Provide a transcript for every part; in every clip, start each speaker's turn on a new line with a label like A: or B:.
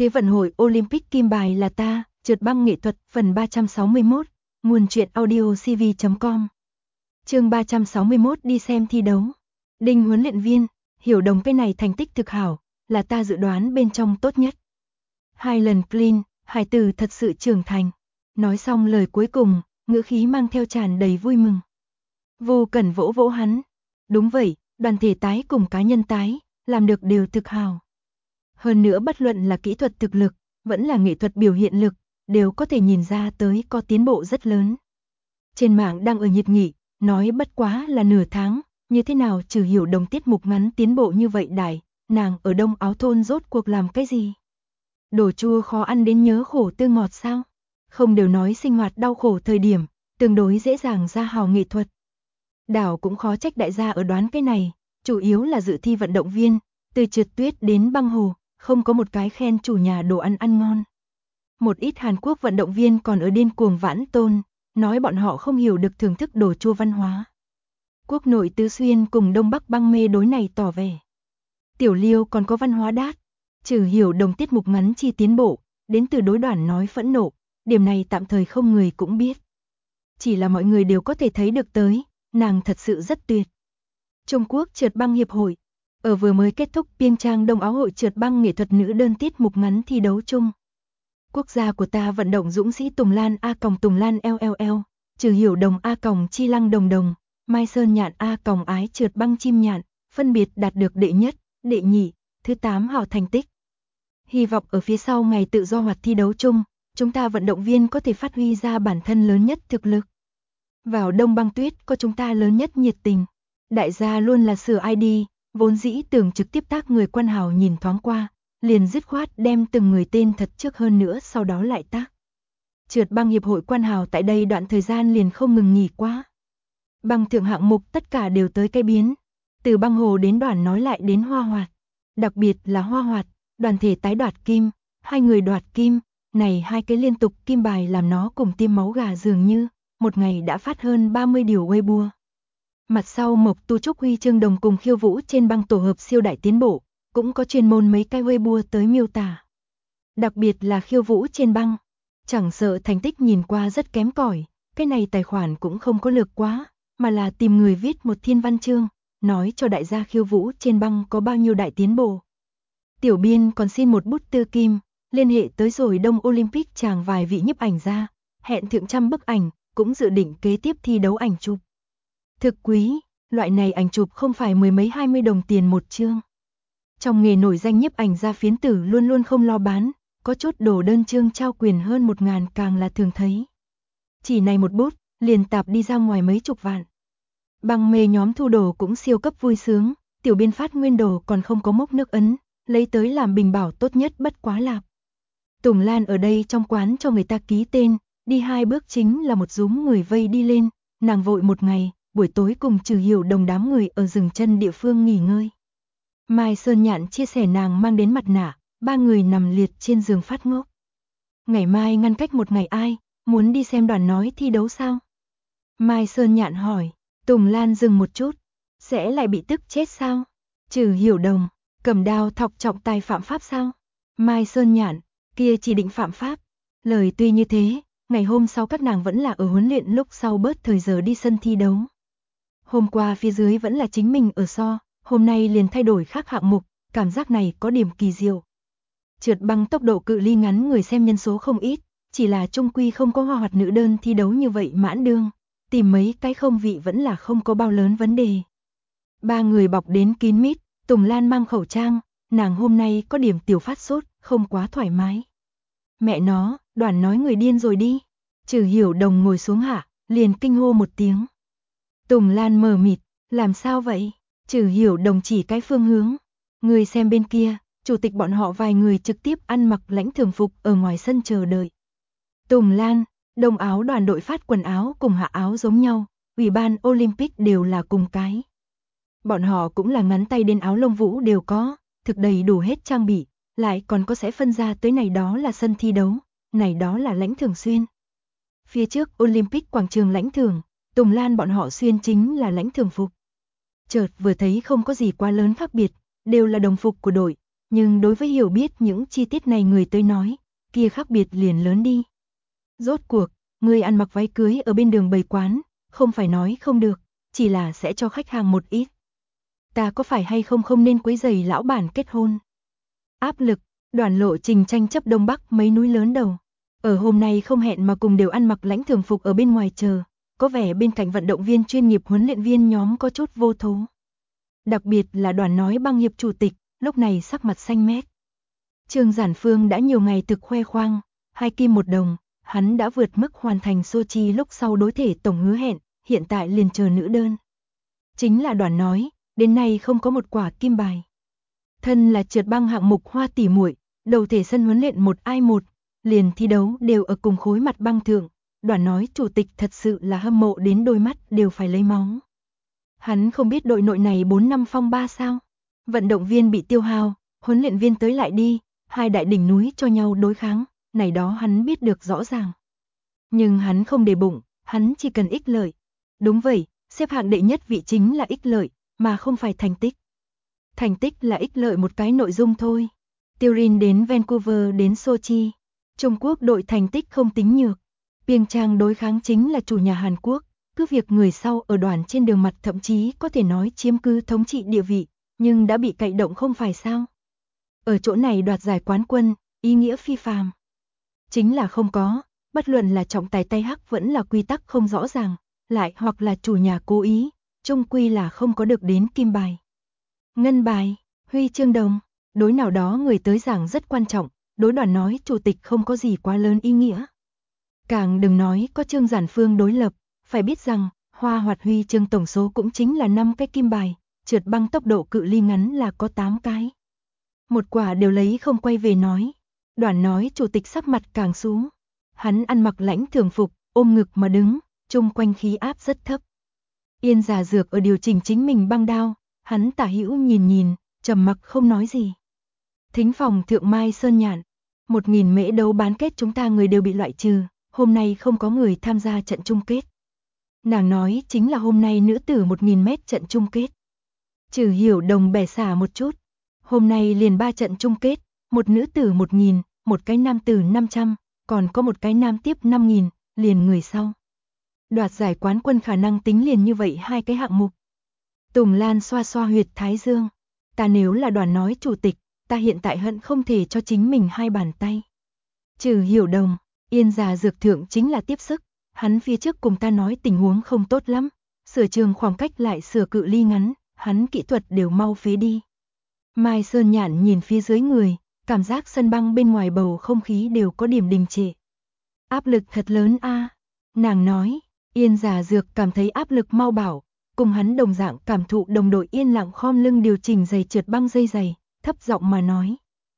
A: Thế vận hội Olympic kim bài là ta, trượt băng nghệ thuật, phần 361, nguồn truyện audiocv.com. Chương 361 đi xem thi đấu. Đinh huấn luyện viên, Hiểu Đồng cái này thành tích thực hảo, là ta dự đoán bên trong tốt nhất. 2 lần clean, hải tử thật sự trưởng thành. Nói xong lời cuối cùng, ngữ khí mang theo tràn đầy vui mừng. Vô Cẩn vỗ vỗ hắn. Đúng vậy, đoàn thể tái cùng cá nhân tái, làm được đều thực hảo. Hơn nữa bất luận là kỹ thuật thực lực, vẫn là nghệ thuật biểu hiện lực, đều có thể nhìn ra tới có tiến bộ rất lớn. Trên mạng đang ở nhiệt nghị, nói bất quá là nửa tháng, như thế nào trừ Hiểu Đồng tiết mục ngắn tiến bộ như vậy đại, nàng ở Đông Áo thôn rốt cuộc làm cái gì? Đồ chua khó ăn đến nhớ khổ tư ngọt sao? Không đều nói sinh hoạt đau khổ thời điểm, tương đối dễ dàng ra hào nghệ thuật. Đảo cũng khó trách đại gia ở đoán cái này, chủ yếu là dự thi vận động viên, từ trượt tuyết đến băng hồ, không có một cái khen chủ nhà đồ ăn ăn ngon. Một ít Hàn Quốc vận động viên còn ở điên cuồng vãn tôn, nói bọn họ không hiểu được thưởng thức đồ chua văn hóa. Quốc nội Tứ Xuyên cùng Đông Bắc băng mê đối này tỏ vẻ. Tiểu Liêu còn có văn hóa đát, trừ Hiểu Đồng tiết mục ngắn chi tiến bộ, đến từ đối đoàn nói phẫn nộ, điểm này tạm thời không người cũng biết. Chỉ là mọi người đều có thể thấy được tới, nàng thật sự rất tuyệt. Trung Quốc trượt băng hiệp hội, ở vừa mới kết thúc Pyeongchang Đông Áo hội trượt băng nghệ thuật nữ đơn tiết mục ngắn thi đấu chung. Quốc gia của ta vận động dũng sĩ Tùng Lan A còng Tùng Lan LLL, trừ Hiểu Đồng A còng Chi Lăng Đồng Đồng, Mai Sơn Nhạn A còng Ái trượt băng chim nhạn, phân biệt đạt được đệ nhất, đệ nhị, thứ 8 hào thành tích. Hy vọng ở phía sau ngày tự do hoạt thi đấu chung, chúng ta vận động viên có thể phát huy ra bản thân lớn nhất thực lực. Vào đông băng tuyết có chúng ta lớn nhất nhiệt tình. Đại gia luôn là sửa ID, vốn dĩ tưởng trực tiếp tác người quan hào nhìn thoáng qua, liền dứt khoát đem từng người tên thật trước hơn nữa sau đó lại tác. Trượt băng hiệp hội quan hào tại đây đoạn thời gian liền không ngừng nghỉ quá. Băng thượng hạng mục tất cả đều tới cái biến, từ băng hồ đến đoàn nói lại đến hoa hoạt. Đặc biệt là hoa hoạt, đoàn thể tái đoạt kim, 2 người đoạt kim, này 2 cái liên tục kim bài làm nó cùng tiêm máu gà dường như, một ngày đã phát hơn 30 điều Weibo. Mặt sau Mộc Tu Trúc huy chương đồng cùng khiêu vũ trên băng tổ hợp siêu đại tiến bộ, cũng có chuyên môn mấy cái Weibo tới miêu tả. Đặc biệt là khiêu vũ trên băng, chẳng sợ thành tích nhìn qua rất kém cỏi, cái này tài khoản cũng không có lược quá, mà là tìm người viết một thiên văn chương, nói cho đại gia khiêu vũ trên băng có bao nhiêu đại tiến bộ. Tiểu biên còn xin một bút tư kim, liên hệ tới rồi Đông Olympic chàng vài vị nhiếp ảnh gia, hẹn thượng trăm bức ảnh, cũng dự định kế tiếp thi đấu ảnh chụp. Thực quý, loại này ảnh chụp không phải mười mấy 20 đồng tiền một chương. Trong nghề nổi danh nhiếp ảnh gia phiến tử luôn luôn không lo bán, có chút đồ đơn chương trao quyền hơn 1.000 càng là thường thấy. Chỉ này một bút, liền tạp đi ra ngoài mấy chục vạn. Băng mê nhóm thu đồ cũng siêu cấp vui sướng, tiểu biên phát nguyên đồ còn không có mốc nước ấn, lấy tới làm bình bảo tốt nhất bất quá lạp. Tùng Lan ở đây trong quán cho người ta ký tên, đi 2 bước chính là một dúm người vây đi lên, nàng vội một ngày, buổi tối cùng trừ Hiểu Đồng đám người ở rừng chân địa phương nghỉ ngơi. Mai Sơn Nhạn chia sẻ nàng mang đến mặt nạ, 3 người nằm liệt trên giường phát ngốc. Ngày mai ngăn cách một ngày ai, muốn đi xem đoàn nói thi đấu sao? Mai Sơn Nhạn hỏi, Tùng Lan dừng một chút, sẽ lại bị tức chết sao? Trừ Hiểu Đồng, cầm đao thọc trọng tài phạm pháp sao? Mai Sơn Nhạn, kia chỉ định phạm pháp. Lời tuy như thế, ngày hôm sau các nàng vẫn là ở huấn luyện lúc sau bớt thời giờ đi sân thi đấu. Hôm qua phía dưới vẫn là chính mình ở so, hôm nay liền thay đổi khác hạng mục, cảm giác này có điểm kỳ diệu. Trượt băng tốc độ cự ly ngắn người xem nhân số không ít, chỉ là chung quy không có hoa hoạt nữ đơn thi đấu như vậy mãn đương, tìm mấy cái không vị vẫn là không có bao lớn vấn đề. 3 người bọc đến kín mít, Tùng Lan mang khẩu trang, nàng hôm nay có điểm tiểu phát sốt, không quá thoải mái. Mẹ nó, đoàn nói người điên rồi đi. Trừ Hiểu Đồng ngồi xuống hạ, liền kinh hô một tiếng. Tùng Lan mờ mịt, làm sao vậy? Trừ Hiểu Đồng chỉ cái phương hướng. Người xem bên kia, chủ tịch bọn họ vài người trực tiếp ăn mặc lãnh thường phục ở ngoài sân chờ đợi. Tùng Lan, đông áo đoàn đội phát quần áo cùng hạ áo giống nhau, Ủy ban Olympic đều là cùng cái. Bọn họ cũng là ngắn tay đến áo lông vũ đều có, thực đầy đủ hết trang bị, lại còn có sẽ phân ra tới này đó là sân thi đấu, này đó là lãnh thường xuyên. Phía trước Olympic quảng trường lãnh thường, Tùng Lan bọn họ xuyên chính là lãnh thường phục. Chợt vừa thấy không có gì quá lớn khác biệt, đều là đồng phục của đội, Nhưng đối với hiểu biết những chi tiết này người tới nói, kia khác biệt liền lớn đi. Rốt cuộc, người ăn mặc váy cưới ở bên đường bày quán, không phải nói không được, chỉ là sẽ cho khách hàng một ít. Ta có phải hay không nên quấy rầy lão bản kết hôn? Áp lực, đoạn lộ trình tranh chấp Đông Bắc mấy núi lớn đầu. Ở hôm nay không hẹn mà cùng đều ăn mặc lãnh thường phục ở bên ngoài chờ, có vẻ bên cạnh vận động viên chuyên nghiệp huấn luyện viên nhóm có chút vô thố. Đặc biệt là Đoàn Nói Băng hiệp chủ tịch, lúc này sắc mặt xanh mét. Trương Giản Phương đã nhiều ngày thực khoe khoang, 2 kim 1 đồng, hắn đã vượt mức hoàn thành Sochi lúc sau đối thể tổng hứa hẹn, hiện tại liền chờ nữ đơn. Chính là Đoàn Nói, đến nay không có một quả kim bài. Thân là trượt băng hạng mục hoa tỷ muội, đầu thể sân huấn luyện 1i1, liền thi đấu đều ở cùng khối mặt băng thượng, Đoàn Nói chủ tịch thật sự là hâm mộ đến đôi mắt đều phải lấy máu. Hắn không biết đội nội này 4 năm phong ba sao? Vận động viên bị tiêu hao, huấn luyện viên tới lại đi, 2 đại đỉnh núi cho nhau đối kháng, này đó hắn biết được rõ ràng. Nhưng hắn không để bụng, hắn chỉ cần ích lợi. Đúng vậy, xếp hạng đệ nhất vị chính là ích lợi, mà không phải thành tích. Thành tích là ích lợi một cái nội dung thôi. Tiêu Rin đến Vancouver đến Sochi, Trung Quốc đội thành tích không tính nhược. Pyeongchang đối kháng chính là chủ nhà Hàn Quốc, cứ việc người sau ở đoàn trên đường mặt thậm chí có thể nói chiếm cứ thống trị địa vị, nhưng đã bị cậy động không phải sao. Ở chỗ này đoạt giải quán quân, ý nghĩa phi phàm. Chính là không có, bất luận là trọng tài tay hắc vẫn là quy tắc không rõ ràng, lại hoặc là chủ nhà cố ý, chung quy là không có được đến kim bài. Ngân bài, huy chương đồng, đối nào đó người tới giảng rất quan trọng, đối Đoàn Nói chủ tịch không có gì quá lớn ý nghĩa. Càng đừng nói có Trương Giản Phương đối lập, phải biết rằng, hoa hoạt huy chương tổng số cũng chính là 5 cái kim bài, trượt băng tốc độ cự ly ngắn là có 8 cái. Một quả đều lấy không quay về nói. Đoàn Nói chủ tịch sắc mặt càng xuống. Hắn ăn mặc lãnh thường phục, ôm ngực mà đứng, chung quanh khí áp rất thấp. Yên Giả Dược ở điều chỉnh chính mình băng đao, hắn tả hữu nhìn, trầm mặc không nói gì. Thính phòng thượng Mai Sơn Nhạn, 1000 mễ đấu bán kết chúng ta người đều bị loại trừ, hôm nay không có người tham gia trận chung kết. Nàng nói chính là hôm nay nữ tử 1000 mét trận chung kết. Trừ Hiểu Đồng bẻ xả một chút. Hôm nay liền 3 trận chung kết, một nữ tử 1000, một cái nam tử 500, còn có một cái nam tiếp 5000, liền người sau. Đoạt giải quán quân khả năng tính liền như vậy 2 cái hạng mục. Tùng Lan xoa xoa huyệt thái dương. Ta nếu là Đoàn Nói chủ tịch, ta hiện tại hận không thể cho chính mình 2 bàn tay. Trừ Hiểu Đồng, Yên Giả Dược thượng chính là tiếp sức, hắn phía trước cùng ta nói tình huống không tốt lắm, sửa trường khoảng cách lại sửa cự ly ngắn, hắn kỹ thuật đều mau phế đi. Mai Sơn Nhạn nhìn phía dưới người, cảm giác sân băng bên ngoài bầu không khí đều có điểm đình trệ. Áp lực thật lớn a. Nàng nói, Yên Giả Dược cảm thấy áp lực mau bảo, cùng hắn đồng dạng cảm thụ đồng đội yên lặng khom lưng điều chỉnh giày trượt băng dây giày, thấp giọng mà nói.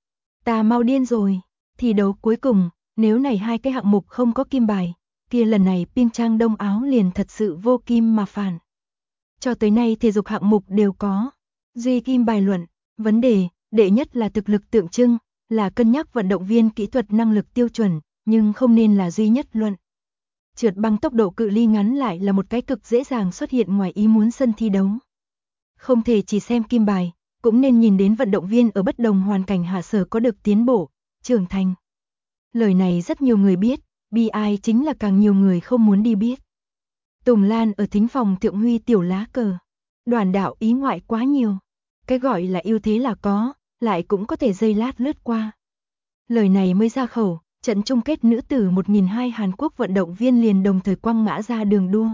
A: Ta mau điên rồi, thi đấu cuối cùng, nếu này 2 cái hạng mục không có kim bài, kia lần này Pyeongchang Đông Áo liền thật sự vô kim mà phản. Cho tới nay thể dục hạng mục đều có, duy kim bài luận. Vấn đề, đệ nhất là thực lực tượng trưng, là cân nhắc vận động viên kỹ thuật năng lực tiêu chuẩn, nhưng không nên là duy nhất luận. Trượt băng tốc độ cự ly ngắn lại là một cái cực dễ dàng xuất hiện ngoài ý muốn sân thi đấu. Không thể chỉ xem kim bài, cũng nên nhìn đến vận động viên ở bất đồng hoàn cảnh hạ sở có được tiến bộ, trưởng thành. Lời này rất nhiều người biết, bi ai chính là càng nhiều người không muốn đi biết. Tùng Lan ở thính phòng thượng huy tiểu lá cờ. Đoàn đạo ý ngoại quá nhiều. Cái gọi là ưu thế là có, lại cũng có thể giây lát lướt qua. Lời này mới ra khẩu, trận chung kết nữ tử 1002 Hàn Quốc vận động viên liền đồng thời quăng ngã ra đường đua.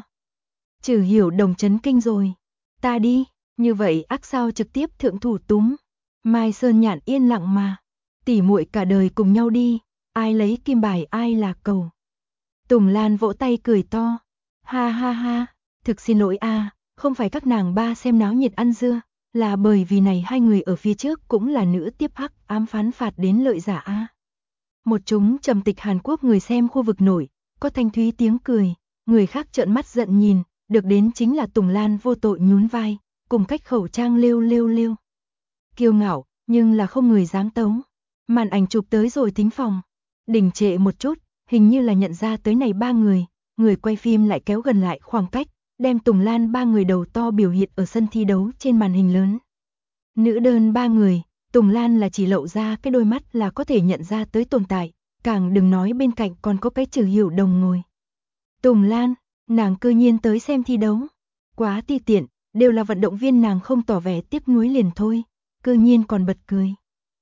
A: Trừ Hiểu Đồng chấn kinh rồi. Ta đi, như vậy ác sao trực tiếp thượng thủ túm. Mai Sơn Nhạn yên lặng mà. Tỉ muội cả đời cùng nhau đi, ai lấy kim bài ai là cầu. Tùng Lan vỗ tay cười to. Ha ha ha, thực xin lỗi a, không phải các nàng ba xem náo nhiệt ăn dưa. Là bởi vì này 2 người ở phía trước cũng là nữ tiếp hắc ám phán phạt đến lợi giả a. Một chúng trầm tịch Hàn Quốc người xem khu vực nổi, có thanh thúy tiếng cười, người khác trợn mắt giận nhìn, được đến chính là Tùng Lan vô tội nhún vai, cùng cách khẩu trang lêu. Kiêu ngạo, nhưng là không người dám tấu. Màn ảnh chụp tới rồi thính phòng, đình trệ một chút, hình như là nhận ra tới này 3 người, người quay phim lại kéo gần lại khoảng cách. Đem Tùng Lan 3 người đầu to biểu hiện ở sân thi đấu trên màn hình lớn. Nữ đơn 3 người, Tùng Lan là chỉ lộ ra cái đôi mắt là có thể nhận ra tới tồn tại, càng đừng nói bên cạnh còn có cái Trừ Hiểu Đồng ngồi. Tùng Lan, nàng cư nhiên tới xem thi đấu. Quá ti tiện, đều là vận động viên nàng không tỏ vẻ tiếc nuối liền thôi, cư nhiên còn bật cười.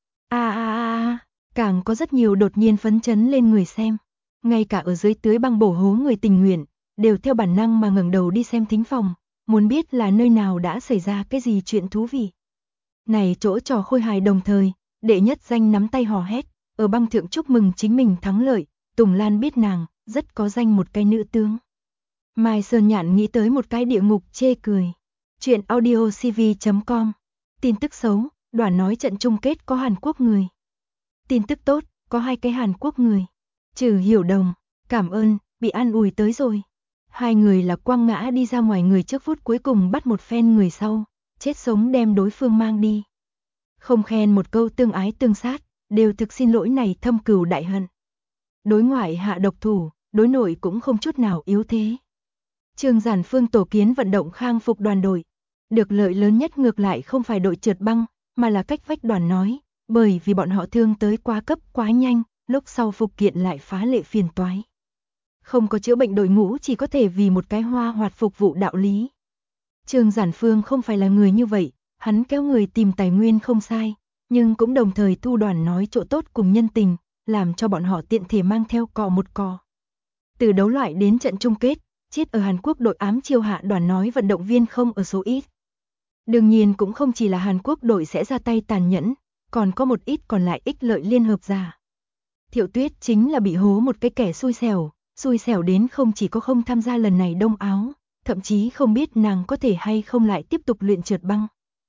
A: Càng có rất nhiều đột nhiên phấn chấn lên người xem. Ngay cả ở dưới tưới băng bổ hố người tình nguyện, đều theo bản năng mà ngẩng đầu đi xem thính phòng, muốn biết là nơi nào đã xảy ra cái gì chuyện thú vị. Này chỗ trò khôi hài đồng thời, đệ nhất danh nắm tay hò hét, ở băng thượng chúc mừng chính mình thắng lợi, Tùng Lan biết nàng, rất có danh một cái nữ tướng. Mai Sơn Nhạn nghĩ tới một cái địa ngục chê cười. Chuyện audio cv.com. Tin tức xấu, Đoàn nói trận chung kết có Hàn Quốc người. Tin tức tốt, có 2 cái Hàn Quốc người. Trừ Hiểu Đồng, cảm ơn, bị an ủi tới rồi. 2 người là quăng ngã đi ra ngoài người trước phút cuối cùng bắt một phen người sau, chết sống đem đối phương mang đi. Không khen một câu tương ái tương sát, đều thực xin lỗi này thâm cừu đại hận. Đối ngoại hạ độc thủ, đối nội cũng không chút nào yếu thế. Trương Giản Phương tổ kiến vận động khang phục đoàn đội. Được lợi lớn nhất ngược lại không phải đội trượt băng, mà là cách vách Đoàn nói, bởi vì bọn họ thương tới quá cấp quá nhanh, lúc sau phục kiện lại phá lệ phiền toái. Không có chữa bệnh đội ngũ chỉ có thể vì một cái hoa hoạt phục vụ đạo lý. Trương Giản Phương không phải là người như vậy, hắn kéo người tìm tài nguyên không sai, nhưng cũng đồng thời thu Đoàn nói chỗ tốt cùng nhân tình, làm cho bọn họ tiện thể mang theo cò một cò. Từ đấu loại đến trận chung kết, chết ở Hàn Quốc đội ám chiêu hạ Đoàn nói vận động viên không ở số ít. Đương nhiên cũng không chỉ là Hàn Quốc đội sẽ ra tay tàn nhẫn, còn có một ít còn lại ích lợi liên hợp giả. Thiệu Tuyết chính là bị hố một cái kẻ xui xẻo đến không chỉ có không tham gia lần này Đông Áo, thậm chí không biết nàng có thể hay không lại tiếp tục luyện trượt băng.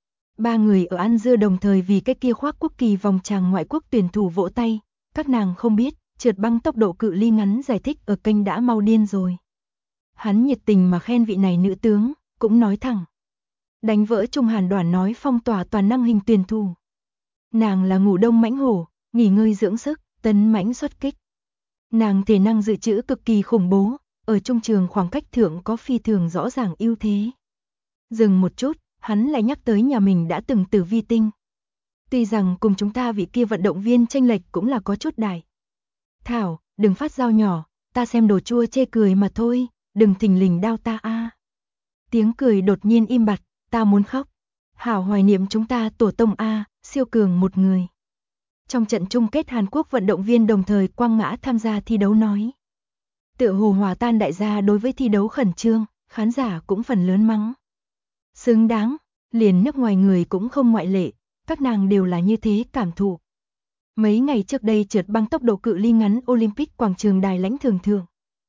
A: 3 người ở ăn dưa đồng thời vì cái kia khoác quốc kỳ vòng tràng ngoại quốc tuyển thủ vỗ tay, các nàng không biết, trượt băng tốc độ cự ly ngắn giải thích ở kênh đã mau điên rồi. Hắn nhiệt tình mà khen vị này nữ tướng, cũng nói thẳng. Đánh vỡ Trung Hàn Đoàn nói phong tỏa toàn năng hình tuyển thủ. Nàng là ngủ đông mãnh hổ, nghỉ ngơi dưỡng sức, tấn mãnh xuất kích. Nàng thể năng dự trữ cực kỳ khủng bố, ở trung trường khoảng cách thượng có phi thường rõ ràng ưu thế. Dừng một chút, hắn lại nhắc tới nhà mình đã từng tử vi tinh. Tuy rằng cùng chúng ta vị kia vận động viên chênh lệch cũng là có chút đại. Thảo, đừng phát dao nhỏ, ta xem đồ chua chê cười mà thôi, đừng thình lình đao ta a. Tiếng cười đột nhiên im bặt, ta muốn khóc. Hảo hoài niệm chúng ta tổ tông a, siêu cường một người. Trong trận chung kết Hàn Quốc vận động viên đồng thời quăng ngã tham gia thi đấu nói. Tựa hồ hòa tan đại gia đối với thi đấu khẩn trương, khán giả cũng phần lớn mắng. Xứng đáng, liền nước ngoài người cũng không ngoại lệ, các nàng đều là như thế cảm thụ. Mấy ngày trước đây trượt băng tốc độ cự ly ngắn Olympic quảng trường đài lãnh thường thường.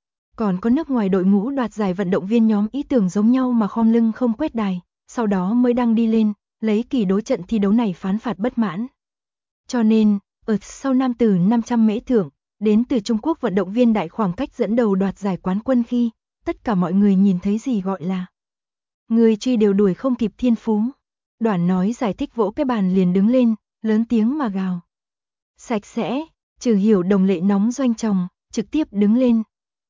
A: Còn có nước ngoài đội ngũ đoạt giải vận động viên nhóm ý tưởng giống nhau mà khom lưng không quét đài, sau đó mới đăng đi lên, lấy kỳ đối trận thi đấu này phán phạt bất mãn. Cho nên, ở sau nam tử 500 mễ thưởng, đến từ Trung Quốc vận động viên đại khoảng cách dẫn đầu đoạt giải quán quân khi, tất cả mọi người nhìn thấy gì gọi là người truy đều đuổi không kịp thiên phú. Đoàn nói giải thích vỗ cái bàn liền đứng lên, lớn tiếng mà gào. Sạch sẽ, Trừ Hiểu Đồng lệ nóng doanh chồng, trực tiếp đứng lên.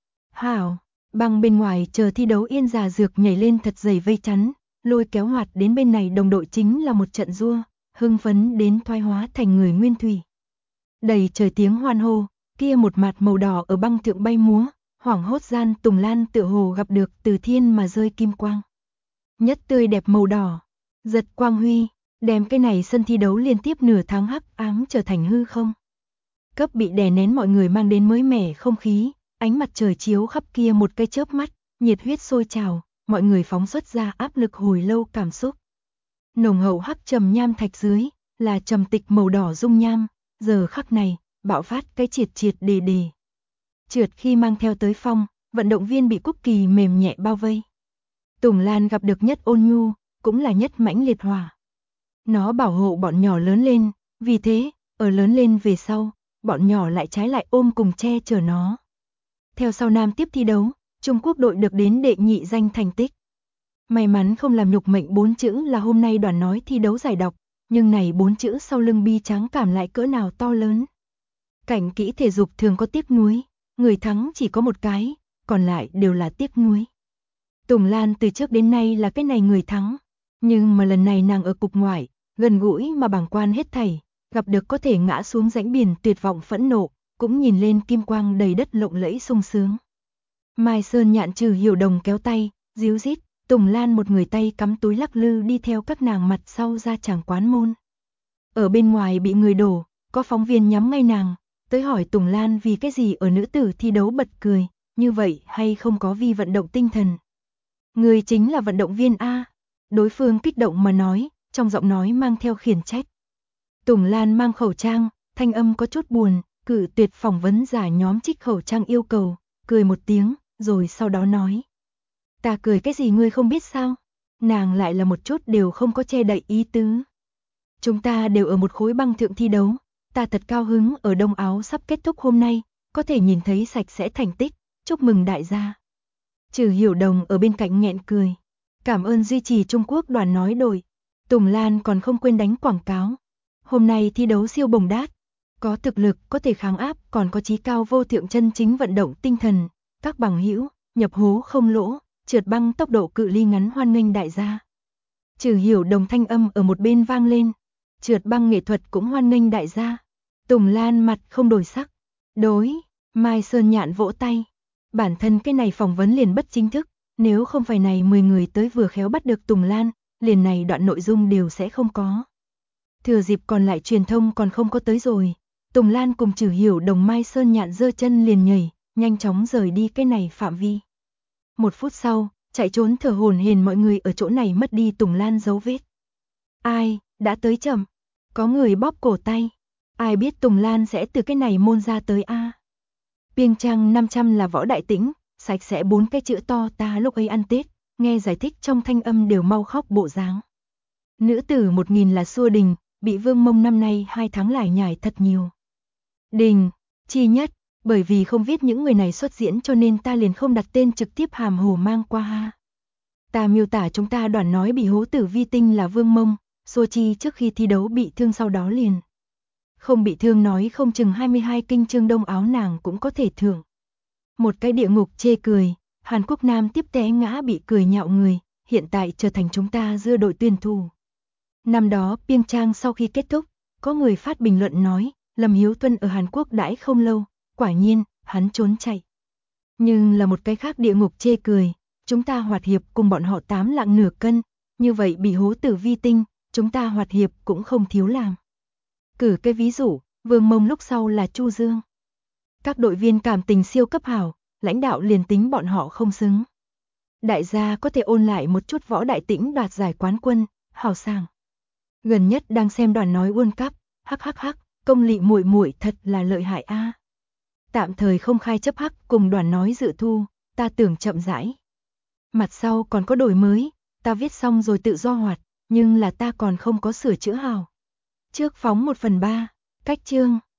A: Hảo, băng bên ngoài chờ thi đấu Yên Già Dược nhảy lên thật dày vây chắn, lôi kéo hoạt đến bên này đồng đội chính là một trận rua, hưng phấn đến thoái hóa thành người nguyên thủy. Đầy trời tiếng hoan hô, kia một mặt màu đỏ ở băng thượng bay múa, hoảng hốt gian Tùng Lan tựa hồ gặp được từ thiên mà rơi kim quang. Nhất tươi đẹp màu đỏ, giật quang huy, đem cái này sân thi đấu liên tiếp nửa tháng hắc ám trở thành hư không. Cấp bị đè nén mọi người mang đến mới mẻ không khí, ánh mặt trời chiếu khắp kia một cái chớp mắt, nhiệt huyết sôi trào, mọi người phóng xuất ra áp lực hồi lâu cảm xúc. Nồng hậu hắc trầm nham thạch dưới, là trầm tịch màu đỏ dung nham, giờ khắc này, bạo phát cái triệt triệt đề đề. Trượt khi mang theo tới phong, vận động viên bị quốc kỳ mềm nhẹ bao vây. Tùng Lan gặp được nhất ôn nhu, cũng là nhất mãnh liệt hỏa. Nó bảo hộ bọn nhỏ lớn lên, vì thế, ở lớn lên về sau, bọn nhỏ lại trái lại ôm cùng che chở nó. Theo sau nam tiếp thi đấu, Trung Quốc đội được đến đệ nhị danh thành tích. May mắn không làm nhục mệnh 4 chữ là hôm nay Đoàn nói thi đấu giải độc, nhưng này 4 chữ sau lưng bi tráng cảm lại cỡ nào to lớn. Cảnh kỹ thể dục thường có tiếc nuối, người thắng chỉ có một cái, còn lại đều là tiếc nuối. Tùng Lan từ trước đến nay là cái này người thắng, nhưng mà lần này nàng ở cục ngoại, gần gũi mà bàng quan hết thảy, gặp được có thể ngã xuống rãnh biển tuyệt vọng phẫn nộ, cũng nhìn lên kim quang đầy đất lộng lẫy sung sướng. Mai Sơn Nhạn Trừ Hiểu Đồng kéo tay, díu dít, Tùng Lan một người tay cắm túi lắc lư đi theo các nàng mặt sau ra chàng quán môn. Ở bên ngoài bị người đổ, có phóng viên nhắm ngay nàng, tới hỏi Tùng Lan vì cái gì ở nữ tử thi đấu bật cười, như vậy hay không có vi vận động tinh thần. Người chính là vận động viên A. Đối phương kích động mà nói, trong giọng nói mang theo khiển trách. Tùng Lan mang khẩu trang, thanh âm có chút buồn, cự tuyệt phỏng vấn giả nhóm trích khẩu trang yêu cầu, cười một tiếng, rồi sau đó nói. Ta cười cái gì ngươi không biết sao? Nàng lại là một chút đều không có che đậy ý tứ. Chúng ta đều ở một khối băng thượng thi đấu, ta thật cao hứng ở Đông Áo sắp kết thúc hôm nay, có thể nhìn thấy sạch sẽ thành tích, chúc mừng đại gia. Trừ Hiểu Đồng ở bên cạnh nghẹn cười. Cảm ơn duy trì Trung Quốc đoàn nói đội. Tùng Lan còn không quên đánh quảng cáo. Hôm nay thi đấu siêu bồng đát, có thực lực, có thể kháng áp, còn có chí cao vô thượng chân chính vận động tinh thần. Các bằng hữu, nhập hố không lỗ, trượt băng tốc độ cự ly ngắn hoan nghênh đại gia. Trừ Hiểu Đồng thanh âm ở một bên vang lên. Trượt băng nghệ thuật cũng hoan nghênh đại gia. Tùng Lan mặt không đổi sắc. Đối, Mai Sơn Nhạn vỗ tay. Bản thân cái này phỏng vấn liền bất chính thức, nếu không phải này 10 người tới vừa khéo bắt được Tùng Lan, liền này đoạn nội dung đều sẽ không có. Thừa dịp còn lại truyền thông còn không có tới rồi, Tùng Lan cùng Trừ Hiểu Đồng Mai Sơn Nhạn giơ chân liền nhảy, nhanh chóng rời đi cái này phạm vi. 1 phút sau, chạy trốn thở hổn hển mọi người ở chỗ này mất đi Tùng Lan dấu vết. Ai, đã tới chậm, có người bóp cổ tay, ai biết Tùng Lan sẽ từ cái này môn ra tới a. Piêng Trang 500 là Võ Đại Tĩnh, sạch sẽ 4 cái chữ to ta lúc ấy ăn Tết, nghe giải thích trong thanh âm đều mau khóc bộ dáng. Nữ tử 1000 là Xua Đình, bị Vương Mông năm nay 2 tháng lải nhải thật nhiều. Đình, chi nhất, bởi vì không viết những người này xuất diễn cho nên ta liền không đặt tên trực tiếp hàm hồ mang qua ha. Ta miêu tả chúng ta đoàn nói bị hố tử vi tinh là Vương Mông, Xua Chi trước khi thi đấu bị thương sau đó liền. Không bị thương nói không chừng 22 kinh chương Đông Áo nàng cũng có thể thưởng. Một cái địa ngục chê cười, Hàn Quốc Nam tiếp té ngã bị cười nhạo người, hiện tại trở thành chúng ta dưa đội tuyển thủ. Năm đó Piêng Trang sau khi kết thúc, có người phát bình luận nói, Lâm Hiếu Tuân ở Hàn Quốc đãi không lâu, quả nhiên, hắn trốn chạy. Nhưng là một cái khác địa ngục chê cười, chúng ta hoạt hiệp cùng bọn họ 8 lạng nửa cân, như vậy bị hố tử vi tinh, chúng ta hoạt hiệp cũng không thiếu làm. Cử cái ví dụ, Vương Mông lúc sau là Chu Dương. Các đội viên cảm tình siêu cấp hảo, lãnh đạo liền tính bọn họ không xứng. Đại gia có thể ôn lại một chút Võ Đại Tĩnh đoạt giải quán quân, hào sảng. Gần nhất đang xem đoàn nói World Cup, hắc, công lị muội muội thật là lợi hại a. Tạm thời không khai chấp hắc cùng đoàn nói dự thu, ta tưởng chậm rãi. Mặt sau còn có đổi mới, ta viết xong rồi tự do hoạt, nhưng là ta còn không có sửa chữa hào. Trước phóng 1/3, cách chương.